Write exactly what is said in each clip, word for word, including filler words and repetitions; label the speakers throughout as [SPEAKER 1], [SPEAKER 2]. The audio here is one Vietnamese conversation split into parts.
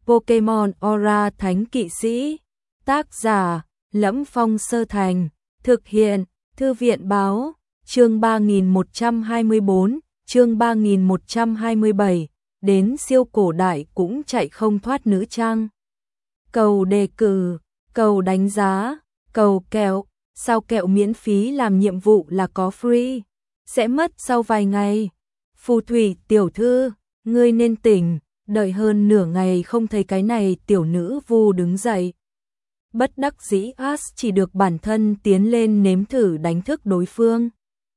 [SPEAKER 1] Pokemon Aura Thánh Kỵ Sĩ. Tác giả Lẫm Phong Sơ Thành. Thực hiện Thư viện Báo. Chương ba nghìn một trăm hai mươi bốn, chương ba nghìn một trăm hai mươi bảy. Đến siêu cổ đại cũng chạy không thoát nữ trang. Cầu đề cử, cầu đánh giá, cầu kẹo. Sao kẹo miễn phí làm nhiệm vụ là có free, sẽ mất sau vài ngày. Phù thủy tiểu thư, ngươi nên tỉnh, đợi hơn nửa ngày không thấy cái này. Tiểu nữ vu đứng dậy. Bất đắc dĩ Ash chỉ được bản thân tiến lên nếm thử đánh thức đối phương.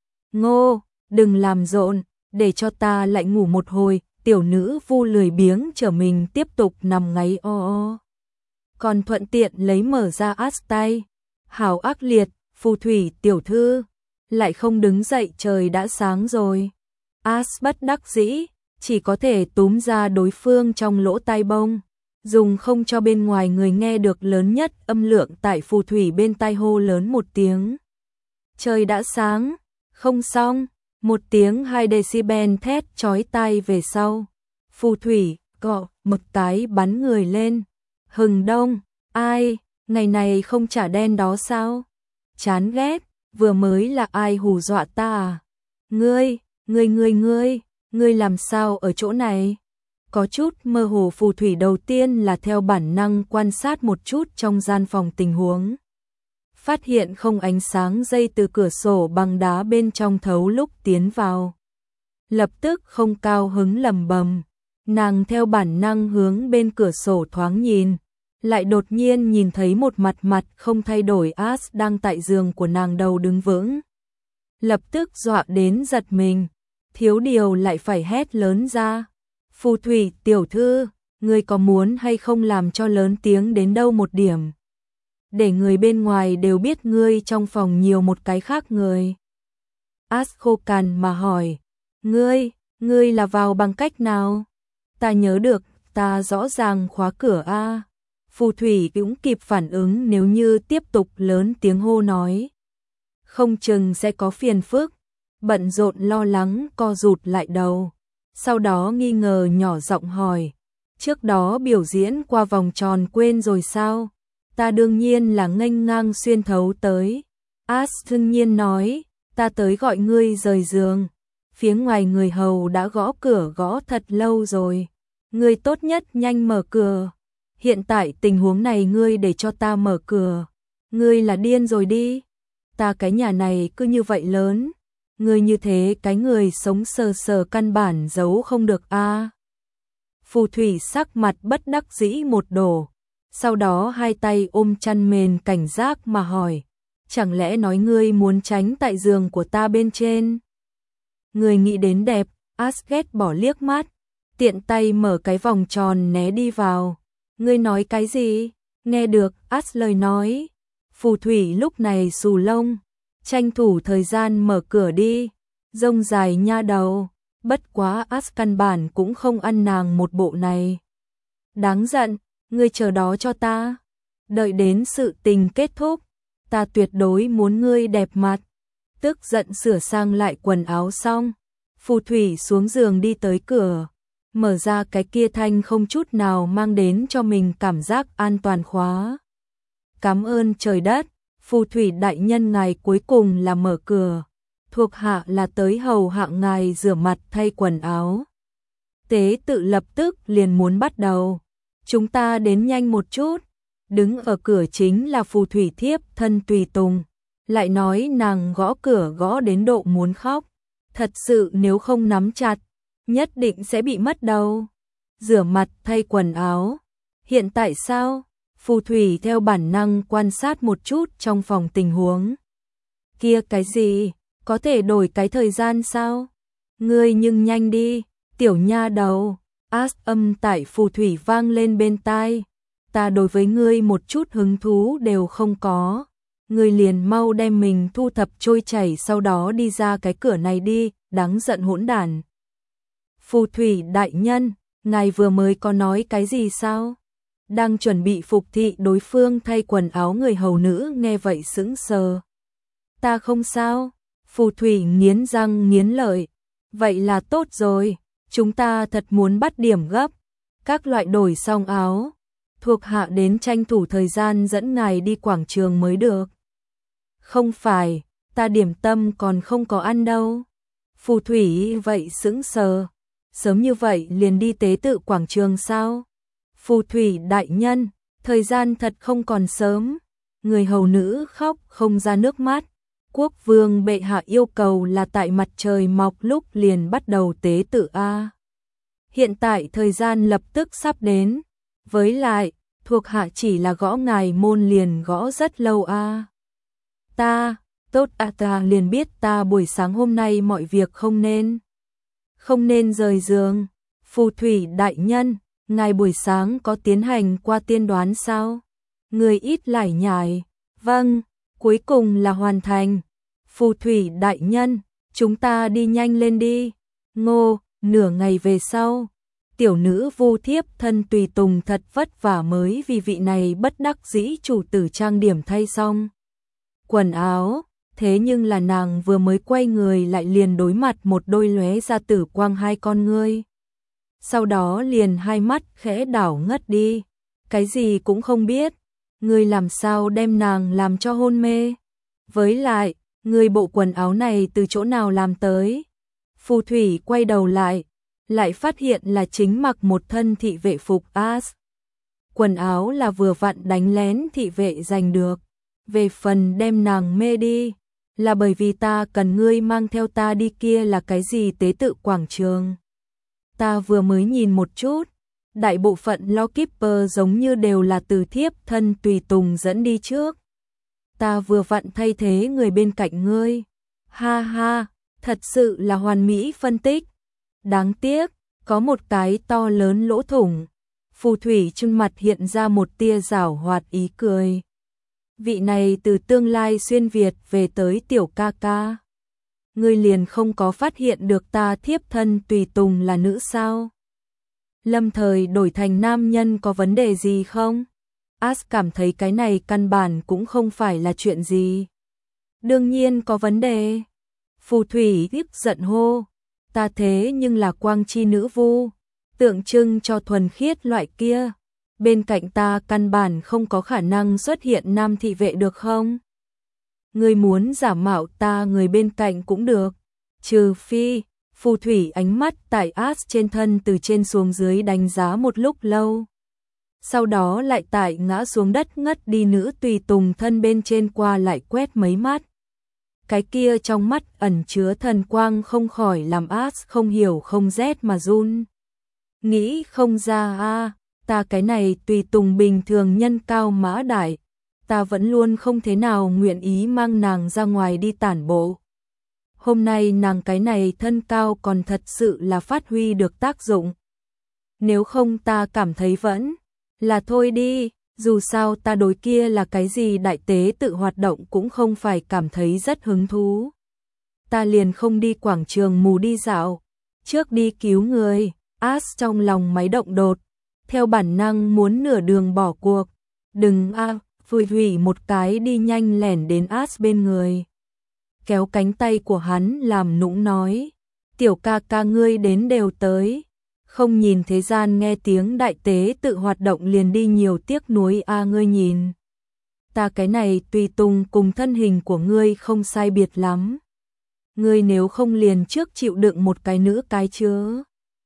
[SPEAKER 1] Ngô, đừng làm rộn, để cho ta lại ngủ một hồi. Tiểu nữ vu lười biếng trở mình tiếp tục nằm ngáy o o. Còn thuận tiện lấy mở ra Ash tay. Hảo ác liệt, phù thủy tiểu thư, lại không đứng dậy, trời đã sáng rồi. Ash bất đắc dĩ, chỉ có thể túm ra đối phương trong lỗ tai bông, dùng không cho bên ngoài người nghe được lớn nhất âm lượng tại phù thủy bên tai hô lớn một tiếng. Trời đã sáng, không xong, một tiếng hai decibel thét chói tai về sau. Phù thủy, cọ, mực tái bắn người lên. Hừng đông, ai, ngày này không trả đen đó sao? Chán ghét, vừa mới là ai hù dọa ta à? Ngươi, ngươi ngươi ngươi, ngươi làm sao ở chỗ này? Có chút mơ hồ, phù thủy đầu tiên là theo bản năng quan sát một chút trong gian phòng tình huống. Phát hiện không ánh sáng dây từ cửa sổ bằng đá bên trong thấu lúc tiến vào. Lập tức không cao hứng lầm bầm, nàng theo bản năng hướng bên cửa sổ thoáng nhìn. Lại đột nhiên nhìn thấy một mặt mặt không thay đổi Ash đang tại giường của nàng đầu đứng vững. Lập tức dọa đến giật mình, thiếu điều lại phải hét lớn ra. Phù thủy tiểu thư, ngươi có muốn hay không làm cho lớn tiếng đến đâu một điểm, để người bên ngoài đều biết ngươi trong phòng nhiều một cái khác người. Ash khô cằn mà hỏi, ngươi, ngươi là vào bằng cách nào? Ta nhớ được, ta rõ ràng khóa cửa a. Phù thủy cũng kịp phản ứng, nếu như tiếp tục lớn tiếng hô nói, không chừng sẽ có phiền phức. Bận rộn lo lắng co rụt lại đầu, sau đó nghi ngờ nhỏ giọng hỏi, trước đó biểu diễn qua vòng tròn quên rồi sao? Ta đương nhiên là nghênh ngang xuyên thấu tới. Ash thương nhiên nói, ta tới gọi ngươi rời giường. Phía ngoài người hầu đã gõ cửa gõ thật lâu rồi, ngươi tốt nhất nhanh mở cửa. Hiện tại tình huống này ngươi để cho ta mở cửa, ngươi là điên rồi đi. Ta cái nhà này cứ như vậy lớn, ngươi như thế cái người sống sờ sờ căn bản giấu không được a. À. Phù thủy sắc mặt bất đắc dĩ một đổ, sau đó hai tay ôm chăn mền cảnh giác mà hỏi, chẳng lẽ nói ngươi muốn tránh tại giường của ta bên trên? Ngươi nghĩ đến đẹp. Ash ghét bỏ liếc mắt, tiện tay mở cái vòng tròn né đi vào. Ngươi nói cái gì? Nghe được Ash lời nói, phù thủy lúc này xù lông, tranh thủ thời gian mở cửa đi, rông dài nha đầu. Bất quá Ash căn bản cũng không ăn nàng một bộ này. Đáng giận, ngươi chờ đó cho ta, đợi đến sự tình kết thúc, ta tuyệt đối muốn ngươi đẹp mặt. Tức giận sửa sang lại quần áo xong, phù thủy xuống giường đi tới cửa, mở ra cái kia thanh không chút nào mang đến cho mình cảm giác an toàn khóa. Cảm ơn trời đất, phù thủy đại nhân ngài cuối cùng là mở cửa, thuộc hạ là tới hầu hạ ngài rửa mặt thay quần áo. Tế tự lập tức liền muốn bắt đầu, chúng ta đến nhanh một chút. Đứng ở cửa chính là phù thủy thiếp thân tùy tùng, lại nói nàng gõ cửa gõ đến độ muốn khóc, thật sự nếu không nắm chặt nhất định sẽ bị mất đầu. Rửa mặt thay quần áo, hiện tại sao? Phù thủy theo bản năng quan sát một chút trong phòng tình huống. Kia cái gì, có thể đổi cái thời gian sao? Ngươi nhưng nhanh đi, tiểu nha đầu. Ash âm tại phù thủy vang lên bên tai, ta đối với ngươi một chút hứng thú đều không có, ngươi liền mau đem mình thu thập trôi chảy, sau đó đi ra cái cửa này đi, đáng giận hỗn đản. Phù thủy đại nhân, ngài vừa mới có nói cái gì sao? Đang chuẩn bị phục thị đối phương thay quần áo, người hầu nữ nghe vậy sững sờ. Ta không sao. Phù thủy nghiến răng nghiến lợi, vậy là tốt rồi, chúng ta thật muốn bắt điểm gấp. Các loại đổi xong áo, thuộc hạ đến tranh thủ thời gian dẫn ngài đi quảng trường mới được. Không phải, ta điểm tâm còn không có ăn đâu. Phù thủy vậy sững sờ, sớm như vậy liền đi tế tự quảng trường sao? Phù thủy đại nhân, thời gian thật không còn sớm. Người hầu nữ khóc không ra nước mắt. Quốc vương bệ hạ yêu cầu là tại mặt trời mọc lúc liền bắt đầu tế tự a. Hiện tại thời gian lập tức sắp đến, với lại, thuộc hạ chỉ là gõ ngài môn liền gõ rất lâu a. Ta, tốt à ta liền biết ta buổi sáng hôm nay mọi việc không nên. Không nên rời giường. Phù thủy đại nhân, ngài buổi sáng có tiến hành qua tiên đoán sao? Người ít lải nhải. Vâng, cuối cùng là hoàn thành. Phù thủy đại nhân, chúng ta đi nhanh lên đi. Ngô, nửa ngày về sau, tiểu nữ Vu thiếp thân tùy tùng thật vất vả mới vì vị này bất đắc dĩ chủ tử trang điểm thay xong quần áo, thế nhưng là nàng vừa mới quay người lại liền đối mặt một đôi lóe ra tử quang hai con ngươi. Sau đó liền hai mắt khẽ đảo ngất đi, cái gì cũng không biết, ngươi làm sao đem nàng làm cho hôn mê? Với lại, ngươi bộ quần áo này từ chỗ nào làm tới? Phù thủy quay đầu lại, lại phát hiện là chính mặc một thân thị vệ phục as. Quần áo là vừa vặn đánh lén thị vệ giành được. Về phần đem nàng mê đi, là bởi vì ta cần ngươi mang theo ta đi kia là cái gì tế tự quảng trường. Ta vừa mới nhìn một chút, đại bộ phận Lawkeeper giống như đều là từ thiếp thân tùy tùng dẫn đi trước. Ta vừa vặn thay thế người bên cạnh ngươi. Ha ha, thật sự là hoàn mỹ phân tích. Đáng tiếc, có một cái to lớn lỗ thủng. Phù thủy trên mặt hiện ra một tia giảo hoạt ý cười. Vị này từ tương lai xuyên Việt về tới tiểu ca ca. Ngươi liền không có phát hiện được ta thiếp thân tùy tùng là nữ sao? Lâm thời đổi thành nam nhân có vấn đề gì không? As cảm thấy cái này căn bản cũng không phải là chuyện gì. Đương nhiên có vấn đề. Phù thủy tiếp giận hô. Ta thế nhưng là quang chi nữ vu, tượng trưng cho thuần khiết loại kia. Bên cạnh ta căn bản không có khả năng xuất hiện nam thị vệ được không? Ngươi muốn giả mạo ta người bên cạnh cũng được. Trừ phi, phù thủy ánh mắt tại As trên thân từ trên xuống dưới đánh giá một lúc lâu. Sau đó lại tại ngã xuống đất ngất đi nữ tùy tùng thân bên trên qua lại quét mấy mắt. Cái kia trong mắt ẩn chứa thần quang không khỏi làm As không hiểu không rét mà run. Nghĩ không ra a, ta cái này tùy tùng bình thường nhân cao mã đại, ta vẫn luôn không thế nào nguyện ý mang nàng ra ngoài đi tản bộ. Hôm nay nàng cái này thân cao còn thật sự là phát huy được tác dụng. Nếu không ta cảm thấy vẫn là thôi đi, dù sao ta đối kia là cái gì đại tế tự hoạt động cũng không phải cảm thấy rất hứng thú. Ta liền không đi quảng trường mù đi dạo, trước đi cứu người. As trong lòng máy động đột, theo bản năng muốn nửa đường bỏ cuộc. Đừng a, phủi hủy một cái đi nhanh lẻn đến As bên người. Kéo cánh tay của hắn làm nũng nói, tiểu ca ca ngươi đến đều tới. Không nhìn thế gian nghe tiếng đại tế tự hoạt động liền đi nhiều tiếc nuối a ngươi nhìn. Ta cái này tùy tùng cùng thân hình của ngươi không sai biệt lắm. Ngươi nếu không liền trước chịu đựng một cái nữ cái chứa.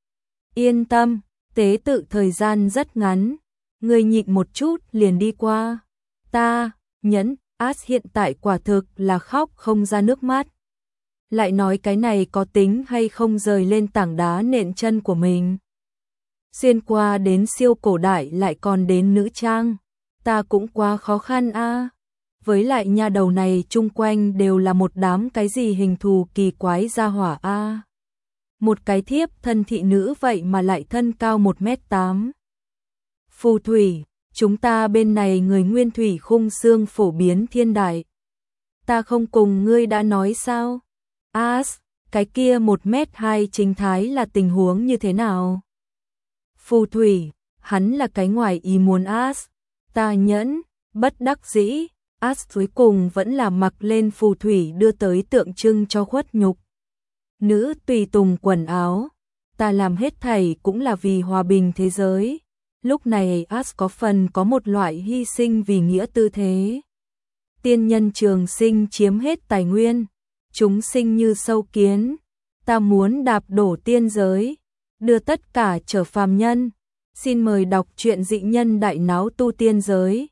[SPEAKER 1] Yên tâm, tế tự thời gian rất ngắn. Ngươi nhịn một chút liền đi qua. Ta, nhẫn, As hiện tại quả thực là khóc không ra nước mắt. Lại nói cái này có tính hay không rời lên tảng đá nện chân của mình. Xuyên qua đến siêu cổ đại lại còn đến nữ trang. Ta cũng quá khó khăn a. Với lại nhà đầu này chung quanh đều là một đám cái gì hình thù kỳ quái ra hỏa a. Một cái thiếp thân thị nữ vậy mà lại thân cao một mét tám. Phù thủy, chúng ta bên này người nguyên thủy khung xương phổ biến thiên đại. Ta không cùng ngươi đã nói sao? As, cái kia một mét hai chính thái là tình huống như thế nào? Phù thủy, hắn là cái ngoài ý muốn As. Ta nhẫn, bất đắc dĩ, As cuối cùng vẫn là mặc lên phù thủy đưa tới tượng trưng cho khuất nhục. Nữ tùy tùng quần áo, ta làm hết thảy cũng là vì hòa bình thế giới. Lúc này As có phần có một loại hy sinh vì nghĩa tư thế. Tiên nhân trường sinh chiếm hết tài nguyên, chúng sinh như sâu kiến, ta muốn đạp đổ tiên giới, đưa tất cả trở phàm nhân. Xin mời đọc truyện Dị Nhân Đại Náo Tu Tiên Giới,